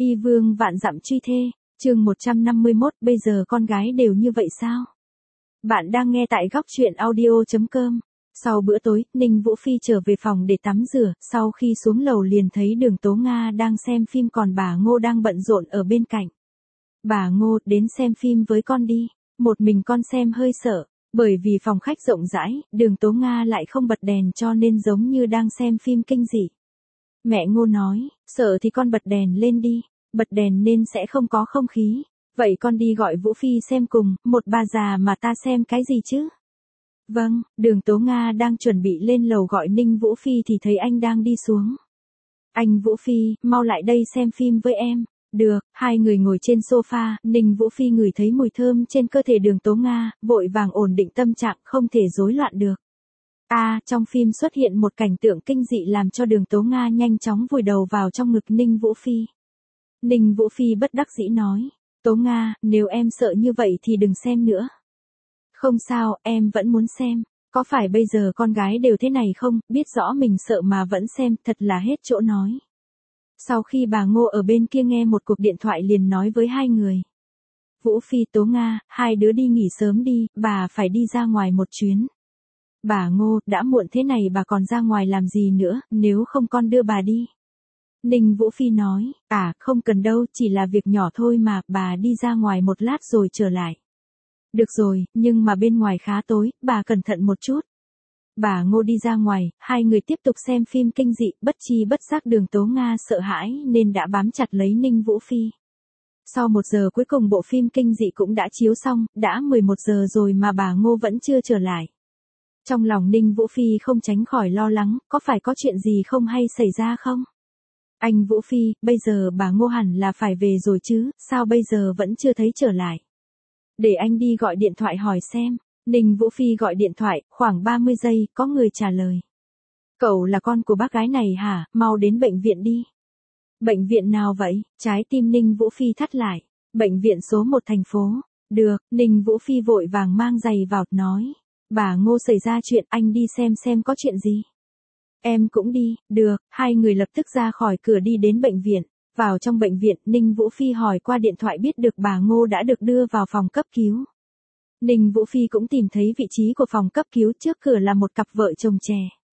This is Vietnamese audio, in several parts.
Y vương vạn dặm truy thê, chương 151, bây giờ con gái đều như vậy sao? Bạn đang nghe tại góc truyện audio.com. Sau bữa tối, Ninh Vũ Phi trở về phòng để tắm rửa, sau khi xuống lầu liền thấy Đường Tố Nga đang xem phim còn bà Ngô đang bận rộn ở bên cạnh. Bà Ngô, đến xem phim với con đi, một mình con xem hơi sợ, bởi vì phòng khách rộng rãi, Đường Tố Nga lại không bật đèn cho nên giống như đang xem phim kinh dị. Mẹ Ngô nói, sợ thì con bật đèn lên đi, bật đèn nên sẽ không có không khí, vậy con đi gọi Vũ Phi xem cùng, một bà già mà ta xem cái gì chứ? Vâng, Đường Tố Nga đang chuẩn bị lên lầu gọi Ninh Vũ Phi thì thấy anh đang đi xuống. Anh Vũ Phi, mau lại đây xem phim với em. Được, hai người ngồi trên sofa, Ninh Vũ Phi ngửi thấy mùi thơm trên cơ thể Đường Tố Nga, vội vàng ổn định tâm trạng không thể rối loạn được. Trong phim xuất hiện một cảnh tượng kinh dị làm cho Đường Tố Nga nhanh chóng vùi đầu vào trong ngực Ninh Vũ Phi. Ninh Vũ Phi bất đắc dĩ nói, Tố Nga, nếu em sợ như vậy thì đừng xem nữa. Không sao, em vẫn muốn xem, có phải bây giờ con gái đều thế này không, biết rõ mình sợ mà vẫn xem, thật là hết chỗ nói. Sau khi bà Ngô ở bên kia nghe một cuộc điện thoại liền nói với hai người. Vũ Phi, Tố Nga, hai đứa đi nghỉ sớm đi, bà phải đi ra ngoài một chuyến. Bà Ngô, đã muộn thế này bà còn ra ngoài làm gì nữa, nếu không con đưa bà đi. Ninh Vũ Phi nói, không cần đâu, chỉ là việc nhỏ thôi mà, bà đi ra ngoài một lát rồi trở lại. Được rồi, nhưng mà bên ngoài khá tối, bà cẩn thận một chút. Bà Ngô đi ra ngoài, hai người tiếp tục xem phim kinh dị, bất chi bất giác Đường Tố Nga sợ hãi nên đã bám chặt lấy Ninh Vũ Phi. Sau 1 giờ cuối cùng bộ phim kinh dị cũng đã chiếu xong, đã 11 giờ rồi mà bà Ngô vẫn chưa trở lại. Trong lòng Ninh Vũ Phi không tránh khỏi lo lắng, có phải có chuyện gì không hay xảy ra không? Anh Vũ Phi, bây giờ bà Ngô hẳn là phải về rồi chứ, sao bây giờ vẫn chưa thấy trở lại? Để anh đi gọi điện thoại hỏi xem. Ninh Vũ Phi gọi điện thoại, khoảng 30 giây, có người trả lời. Cậu là con của bác gái này hả, mau đến bệnh viện đi. Bệnh viện nào vậy? Trái tim Ninh Vũ Phi thắt lại. Bệnh viện số 1 thành phố. Được, Ninh Vũ Phi vội vàng mang giày vào, nói. Bà Ngô xảy ra chuyện, anh đi xem có chuyện gì. Em cũng đi, được, hai người lập tức ra khỏi cửa đi đến bệnh viện. Vào trong bệnh viện, Ninh Vũ Phi hỏi qua điện thoại biết được bà Ngô đã được đưa vào phòng cấp cứu. Ninh Vũ Phi cũng tìm thấy vị trí của phòng cấp cứu, trước cửa là một cặp vợ chồng trẻ.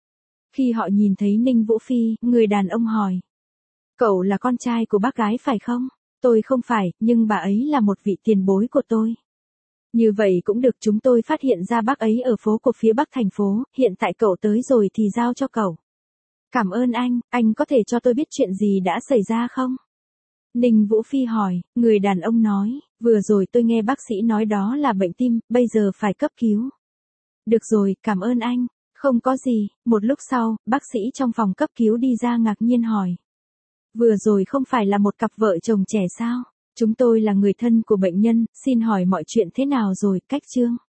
Khi họ nhìn thấy Ninh Vũ Phi, người đàn ông hỏi. Cậu là con trai của bác gái phải không? Tôi không phải, nhưng bà ấy là một vị tiền bối của tôi. Như vậy cũng được, chúng tôi phát hiện ra bác ấy ở phố của phía bắc thành phố, hiện tại cậu tới rồi thì giao cho cậu. Cảm ơn anh có thể cho tôi biết chuyện gì đã xảy ra không? Ninh Vũ Phi hỏi, người đàn ông nói, vừa rồi tôi nghe bác sĩ nói đó là bệnh tim, bây giờ phải cấp cứu. Được rồi, cảm ơn anh, không có gì. Một lúc sau, bác sĩ trong phòng cấp cứu đi ra ngạc nhiên hỏi. Vừa rồi không phải là một cặp vợ chồng trẻ sao? Chúng tôi là người thân của bệnh nhân, xin hỏi mọi chuyện thế nào rồi, cách chương?